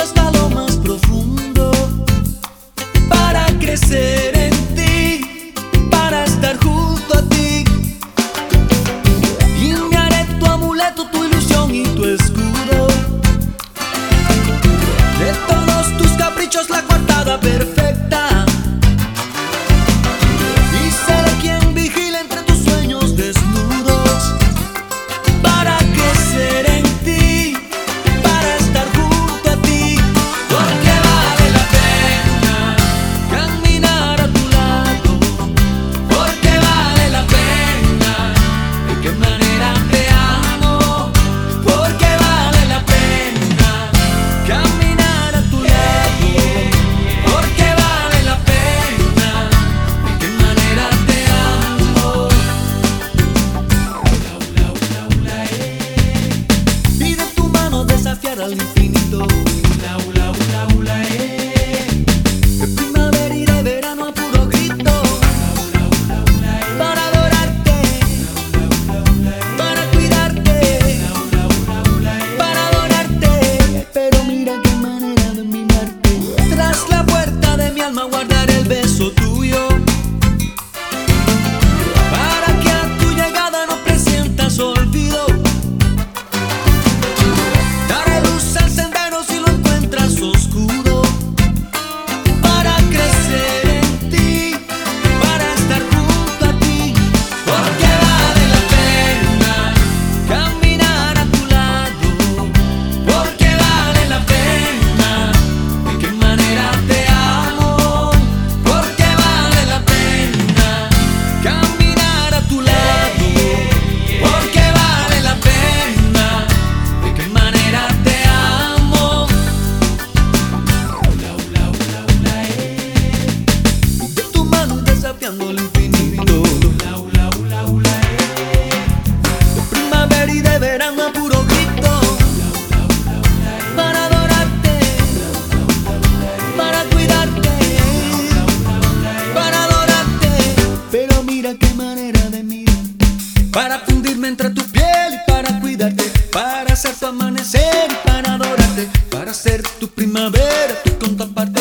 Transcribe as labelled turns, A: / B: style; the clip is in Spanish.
A: hasta lo más profundo para crecer en ti, para estar junto a ti. Y me haré tu amuleto, tu ilusión y tu escudo. De todos tus caprichos la coartada perfecta. Y seré quien vigile entre tus sueños desnudos para crecer en ti, para estar junto a ti. Porque vale la pena caminar a tu lado. Porque vale la pena, de qué manera te amo. Porque vale la pena caminar a tu lado. Porque vale la pena, de qué manera te amo. Y de tu mano desafiar al infinito. De primavera y de verano a puro grito. Para adorarte, para cuidarte, para adorarte. Pero mira qué manera de mimarte. Tras la puerta de mi alma guardaré el beso tuyo, para que a tu llegada no presientas olvido. Daré luz al sendero si lo encuentras oscuro, para crecer en ti, para estar junto a ti. Porque vale la pena caminar a tu lado. Porque vale la pena, de qué manera te amo. Porque vale la pena caminar a tu lado. Porque vale la pena, de qué manera te amo. De tu mano desafiando el infinito. De primavera y de verano a puro grito. Para adorarte, para cuidarte, para adorarte. Pero mira qué manera de mirar, para fundirme entre tu piel y para cuidarte, para ser tu amanecer y para adorarte, para ser tu primavera, tu contraparte.